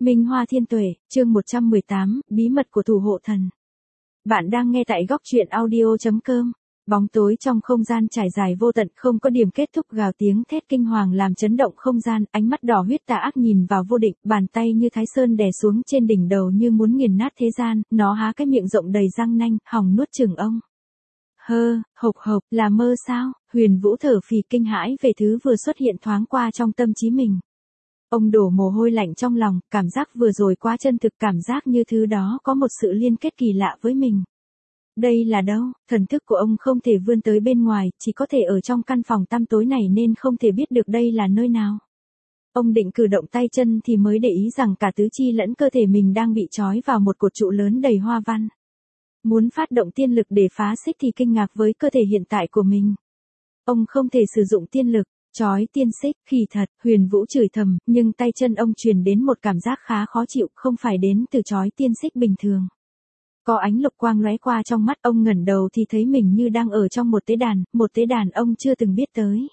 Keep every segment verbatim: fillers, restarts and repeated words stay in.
Minh Hoa Thiên Tuệ, chương một trăm mười tám, Bí mật của thủ hộ thần. Bạn đang nghe tại góc truyện audio chấm com. Bóng tối trong không gian trải dài vô tận, không có điểm kết thúc, gào tiếng thét kinh hoàng làm chấn động không gian, ánh mắt đỏ huyết tà ác nhìn vào vô định, bàn tay như Thái Sơn đè xuống trên đỉnh đầu như muốn nghiền nát thế gian, nó há cái miệng rộng đầy răng nanh, hòng nuốt chửng ông. Hơ, hộc hộc, là mơ sao? Huyền Vũ thở phì kinh hãi về thứ vừa xuất hiện thoáng qua trong tâm trí mình. Ông đổ mồ hôi lạnh trong lòng, cảm giác vừa rồi quá chân thực, cảm giác như thứ đó có một sự liên kết kỳ lạ với mình. Đây là đâu? Thần thức của ông không thể vươn tới bên ngoài, chỉ có thể ở trong căn phòng tăm tối này nên không thể biết được đây là nơi nào. Ông định cử động tay chân thì mới để ý rằng cả tứ chi lẫn cơ thể mình đang bị trói vào một cột trụ lớn đầy hoa văn. Muốn phát động tiên lực để phá xích thì kinh ngạc với cơ thể hiện tại của mình. Ông không thể sử dụng tiên lực. Chói tiên xích, khỉ thật, Huyền Vũ chửi thầm, nhưng tay chân ông truyền đến một cảm giác khá khó chịu, không phải đến từ chói tiên xích bình thường. Có ánh lục quang lóe qua trong mắt, ông ngẩng đầu thì thấy mình như đang ở trong một tế đàn, một tế đàn ông chưa từng biết tới.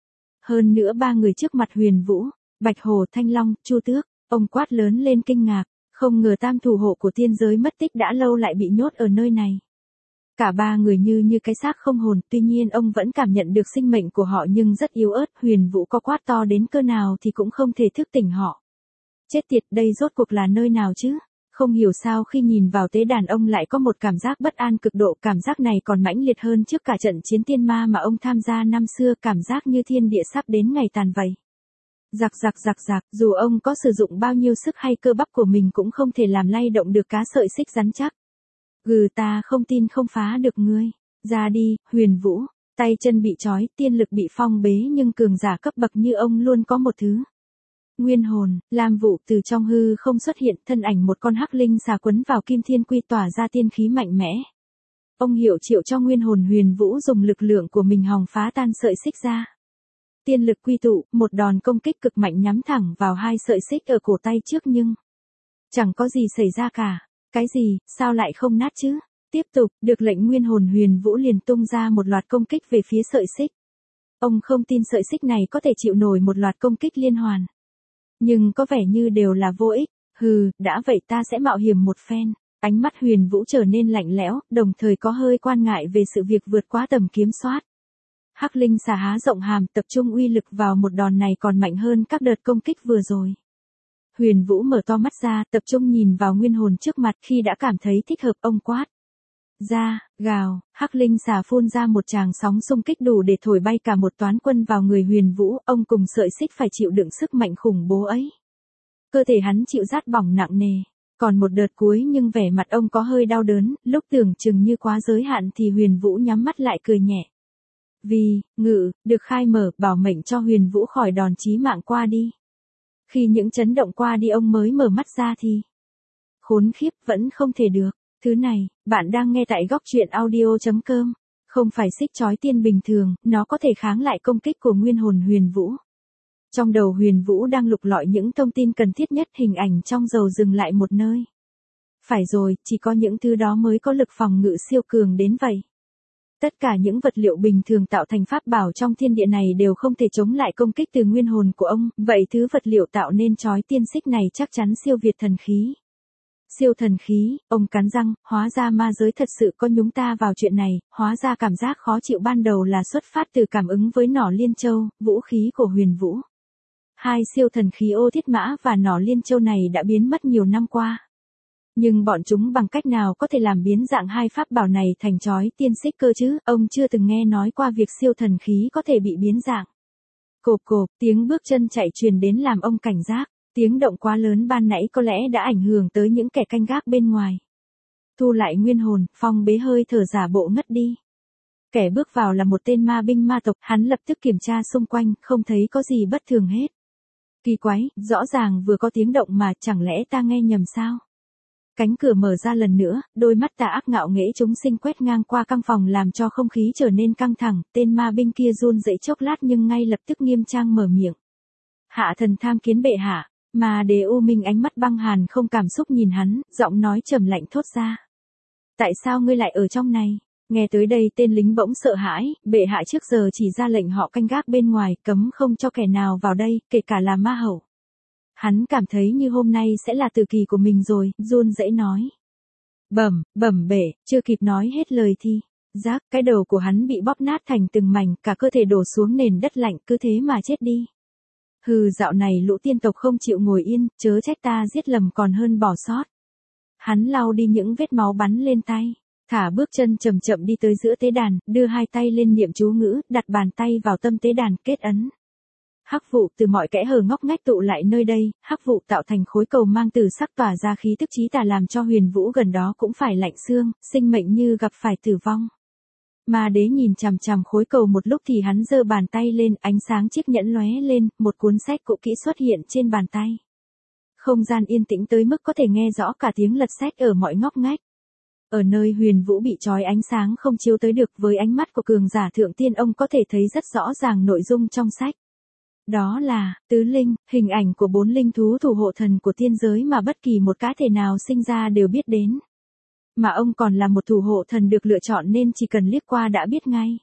Hơn nữa ba người trước mặt Huyền Vũ, Bạch Hổ, Thanh Long, Chu Tước, ông quát lớn lên kinh ngạc, không ngờ tam thủ hộ của tiên giới mất tích đã lâu lại bị nhốt ở nơi này. Cả ba người như như cái xác không hồn, tuy nhiên ông vẫn cảm nhận được sinh mệnh của họ nhưng rất yếu ớt, Huyền Vũ có quát to đến cơ nào thì cũng không thể thức tỉnh họ. Chết tiệt, đây rốt cuộc là nơi nào chứ? Không hiểu sao khi nhìn vào tế đàn ông lại có một cảm giác bất an cực độ, cảm giác này còn mãnh liệt hơn trước cả trận chiến tiên ma mà ông tham gia năm xưa, cảm giác như thiên địa sắp đến ngày tàn vậy. Giặc giặc giặc giặc, dù ông có sử dụng bao nhiêu sức hay cơ bắp của mình cũng không thể làm lay động được cá sợi xích rắn chắc. Gừ, ta không tin không phá được ngươi. Ra đi, Huyền Vũ. Tay chân bị trói, tiên lực bị phong bế nhưng cường giả cấp bậc như ông luôn có một thứ. Nguyên hồn. Lam Vụ từ trong hư không xuất hiện, thân ảnh một con hắc linh xà quấn vào kim thiên quy tỏa ra tiên khí mạnh mẽ. Ông hiệu triệu cho nguyên hồn Huyền Vũ dùng lực lượng của mình hòng phá tan sợi xích ra. Tiên lực quy tụ, một đòn công kích cực mạnh nhắm thẳng vào hai sợi xích ở cổ tay trước nhưng chẳng có gì xảy ra cả. Cái gì, sao lại không nát chứ? Tiếp tục, được lệnh nguyên hồn Huyền Vũ liền tung ra một loạt công kích về phía sợi xích. Ông không tin sợi xích này có thể chịu nổi một loạt công kích liên hoàn. Nhưng có vẻ như đều là vô ích. Hừ, đã vậy ta sẽ mạo hiểm một phen. Ánh mắt Huyền Vũ trở nên lạnh lẽo, đồng thời có hơi quan ngại về sự việc vượt quá tầm kiểm soát. Hắc linh xà há rộng hàm, tập trung uy lực vào một đòn này còn mạnh hơn các đợt công kích vừa rồi. Huyền Vũ mở to mắt ra, tập trung nhìn vào nguyên hồn trước mặt, khi đã cảm thấy thích hợp ông quát. Ra, gào, hắc linh xà phun ra một tràng sóng xung kích đủ để thổi bay cả một toán quân vào người Huyền Vũ, ông cùng sợi xích phải chịu đựng sức mạnh khủng bố ấy. Cơ thể hắn chịu rát bỏng nặng nề, còn một đợt cuối nhưng vẻ mặt ông có hơi đau đớn, lúc tưởng chừng như quá giới hạn thì Huyền Vũ nhắm mắt lại cười nhẹ. Vì, ngự, được khai mở, bảo mệnh cho Huyền Vũ khỏi đòn chí mạng qua đi. Khi những chấn động qua đi ông mới mở mắt ra thì khốn khiếp, vẫn không thể được. Thứ này, bạn đang nghe tại góc truyện audio chấm com. Không phải xích chói tiên bình thường, nó có thể kháng lại công kích của nguyên hồn Huyền Vũ. Trong đầu Huyền Vũ đang lục lọi những thông tin cần thiết nhất, hình ảnh trong dầu dừng lại một nơi. Phải rồi, chỉ có những thứ đó mới có lực phòng ngự siêu cường đến vậy. Tất cả những vật liệu bình thường tạo thành pháp bảo trong thiên địa này đều không thể chống lại công kích từ nguyên hồn của ông, vậy thứ vật liệu tạo nên chói tiên xích này chắc chắn siêu việt thần khí. Siêu thần khí, ông cắn răng, hóa ra ma giới thật sự có nhúng ta vào chuyện này, hóa ra cảm giác khó chịu ban đầu là xuất phát từ cảm ứng với nỏ liên châu, vũ khí của Huyền Vũ. Hai siêu thần khí ô thiết mã và nỏ liên châu này đã biến mất nhiều năm qua. Nhưng bọn chúng bằng cách nào có thể làm biến dạng hai pháp bảo này thành chói tiên xích cơ chứ? Ông chưa từng nghe nói qua việc siêu thần khí có thể bị biến dạng. Cộp cộp, tiếng bước chân chạy truyền đến làm ông cảnh giác. Tiếng động quá lớn ban nãy có lẽ đã ảnh hưởng tới những kẻ canh gác bên ngoài. Thu lại nguyên hồn, phong bế hơi thở giả bộ ngất đi. Kẻ bước vào là một tên ma binh ma tộc, hắn lập tức kiểm tra xung quanh, không thấy có gì bất thường hết. Kỳ quái, rõ ràng vừa có tiếng động mà, chẳng lẽ ta nghe nhầm sao? Cánh cửa mở ra lần nữa, đôi mắt tà ác ngạo nghễ chúng sinh quét ngang qua căn phòng làm cho không khí trở nên căng thẳng, tên ma binh kia run rẩy chốc lát nhưng ngay lập tức nghiêm trang mở miệng. Hạ thần tham kiến bệ hạ. Mà Đế U Minh ánh mắt băng hàn không cảm xúc nhìn hắn, giọng nói trầm lạnh thốt ra. Tại sao ngươi lại ở trong này? Nghe tới đây tên lính bỗng sợ hãi, bệ hạ trước giờ chỉ ra lệnh họ canh gác bên ngoài, cấm không cho kẻ nào vào đây, kể cả là ma hậu. Hắn cảm thấy như hôm nay sẽ là tử kỳ của mình rồi, run rẩy nói. Bẩm, bẩm bể, chưa kịp nói hết lời thì, rác, cái đầu của hắn bị bóp nát thành từng mảnh, cả cơ thể đổ xuống nền đất lạnh, cứ thế mà chết đi. Hừ, dạo này lũ tiên tộc không chịu ngồi yên, chớ trách ta giết lầm còn hơn bỏ sót. Hắn lau đi những vết máu bắn lên tay, thả bước chân chậm chậm đi tới giữa tế đàn, đưa hai tay lên niệm chú ngữ, đặt bàn tay vào tâm tế đàn, kết ấn. Hắc vụ từ mọi kẽ hở ngóc ngách tụ lại nơi đây, hắc vụ tạo thành khối cầu mang từ sắc tỏa ra khí tức chí tà làm cho Huyền Vũ gần đó cũng phải lạnh xương, sinh mệnh như gặp phải tử vong. Ma đế nhìn chằm chằm khối cầu một lúc thì hắn giơ bàn tay lên, ánh sáng chiếc nhẫn lóe lên, một cuốn sách cũ kỹ xuất hiện trên bàn tay. Không gian yên tĩnh tới mức có thể nghe rõ cả tiếng lật sách ở mọi ngóc ngách. Ở nơi Huyền Vũ bị trói ánh sáng không chiếu tới được, với ánh mắt của cường giả thượng tiên ông có thể thấy rất rõ ràng nội dung trong sách. Đó là, tứ linh, hình ảnh của bốn linh thú thủ hộ thần của tiên giới mà bất kỳ một cá thể nào sinh ra đều biết đến. Mà ông còn là một thủ hộ thần được lựa chọn nên chỉ cần liếc qua đã biết ngay.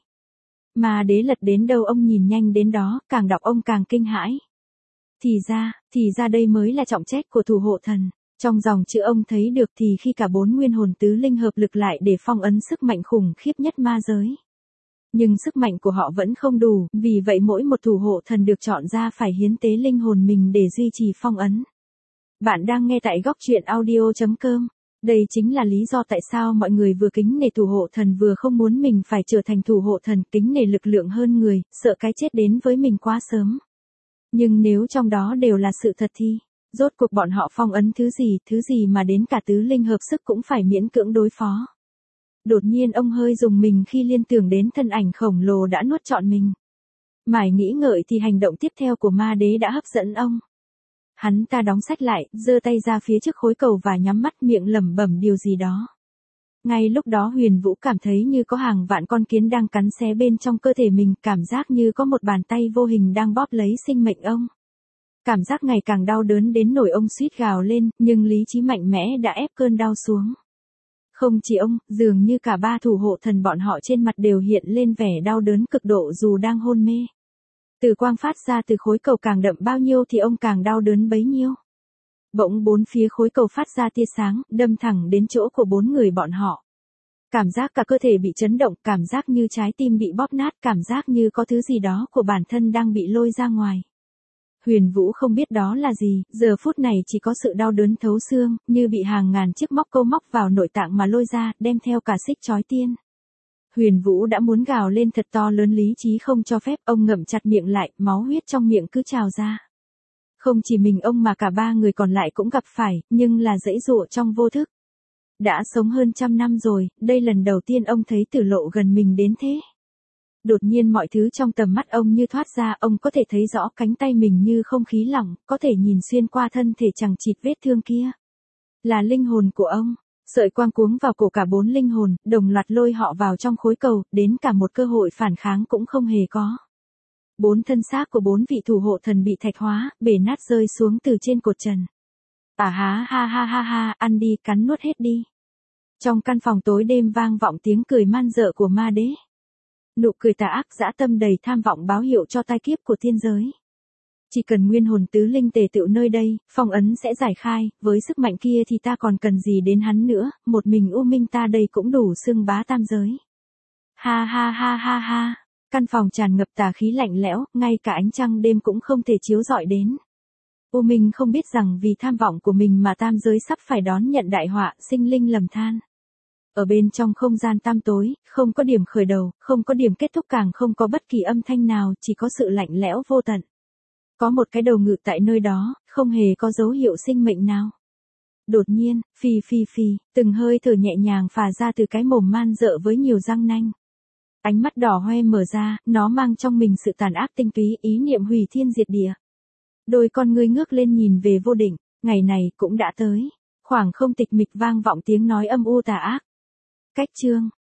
Mà đế lật đến đâu ông nhìn nhanh đến đó, càng đọc ông càng kinh hãi. Thì ra, thì ra đây mới là trọng trách của thủ hộ thần. Trong dòng chữ ông thấy được thì khi cả bốn nguyên hồn tứ linh hợp lực lại để phong ấn sức mạnh khủng khiếp nhất ma giới. Nhưng sức mạnh của họ vẫn không đủ, vì vậy mỗi một thủ hộ thần được chọn ra phải hiến tế linh hồn mình để duy trì phong ấn. Bạn đang nghe tại góc truyện audio chấm com. Đây chính là lý do tại sao mọi người vừa kính nể thủ hộ thần vừa không muốn mình phải trở thành thủ hộ thần, kính nể lực lượng hơn người, sợ cái chết đến với mình quá sớm. Nhưng nếu trong đó đều là sự thật thì, rốt cuộc bọn họ phong ấn thứ gì, thứ gì mà đến cả tứ linh hợp sức cũng phải miễn cưỡng đối phó. Đột nhiên ông hơi rùng mình khi liên tưởng đến thân ảnh khổng lồ đã nuốt trọn mình. Mải nghĩ ngợi thì hành động tiếp theo của ma đế đã hấp dẫn ông. Hắn ta đóng sách lại, giơ tay ra phía trước khối cầu và nhắm mắt miệng lẩm bẩm điều gì đó. Ngay lúc đó Huyền Vũ cảm thấy như có hàng vạn con kiến đang cắn xé bên trong cơ thể mình, cảm giác như có một bàn tay vô hình đang bóp lấy sinh mệnh ông. Cảm giác ngày càng đau đớn đến nỗi ông suýt gào lên, nhưng lý trí mạnh mẽ đã ép cơn đau xuống. Không chỉ ông, dường như cả ba thủ hộ thần bọn họ trên mặt đều hiện lên vẻ đau đớn cực độ dù đang hôn mê. Từ quang phát ra từ khối cầu càng đậm bao nhiêu thì ông càng đau đớn bấy nhiêu. Bỗng bốn phía khối cầu phát ra tia sáng, đâm thẳng đến chỗ của bốn người bọn họ. Cảm giác cả cơ thể bị chấn động, cảm giác như trái tim bị bóp nát, cảm giác như có thứ gì đó của bản thân đang bị lôi ra ngoài. Huyền Vũ không biết đó là gì, giờ phút này chỉ có sự đau đớn thấu xương, như bị hàng ngàn chiếc móc câu móc vào nội tạng mà lôi ra, đem theo cả xích chói tiên. Huyền Vũ đã muốn gào lên thật to lớn, lý trí không cho phép, ông ngậm chặt miệng lại, máu huyết trong miệng cứ trào ra. Không chỉ mình ông mà cả ba người còn lại cũng gặp phải, nhưng là giãy giụa trong vô thức. Đã sống hơn trăm năm rồi, đây lần đầu tiên ông thấy tử lộ gần mình đến thế. Đột nhiên mọi thứ trong tầm mắt ông như thoát ra, ông có thể thấy rõ cánh tay mình như không khí lỏng, có thể nhìn xuyên qua thân thể chằng chịt vết thương kia. Là linh hồn của ông. Sợi quang cuống vào cổ cả bốn linh hồn, đồng loạt lôi họ vào trong khối cầu, đến cả một cơ hội phản kháng cũng không hề có. Bốn thân xác của bốn vị thủ hộ thần bị thạch hóa, bể nát rơi xuống từ trên cột trần. À há ha ha ha ha, ăn đi, cắn nuốt hết đi. Trong căn phòng tối đêm vang vọng tiếng cười man dợ của ma đế. Nụ cười tà ác dã tâm đầy tham vọng báo hiệu cho tai kiếp của tiên giới. Chỉ cần nguyên hồn tứ linh tề tựu nơi đây, phong ấn sẽ giải khai, với sức mạnh kia thì ta còn cần gì đến hắn nữa, một mình U Minh ta đây cũng đủ xưng bá tam giới. Ha ha ha ha ha, căn phòng tràn ngập tà khí lạnh lẽo, ngay cả ánh trăng đêm cũng không thể chiếu rọi đến. U Minh không biết rằng vì tham vọng của mình mà tam giới sắp phải đón nhận đại họa, sinh linh lầm than. Ở bên trong không gian tăm tối, không có điểm khởi đầu, không có điểm kết thúc, càng không có bất kỳ âm thanh nào, chỉ có sự lạnh lẽo vô tận. Có một cái đầu ngự tại nơi đó, không hề có dấu hiệu sinh mệnh nào. Đột nhiên, phì phì phì, từng hơi thở nhẹ nhàng phả ra từ cái mồm man dợ với nhiều răng nanh. Ánh mắt đỏ hoe mở ra, nó mang trong mình sự tàn ác tinh túy, ý niệm hủy thiên diệt địa. Đôi con ngươi ngước lên nhìn về vô định, ngày này cũng đã tới. Khoảng không tịch mịch vang vọng tiếng nói âm u tà ác. Cách chương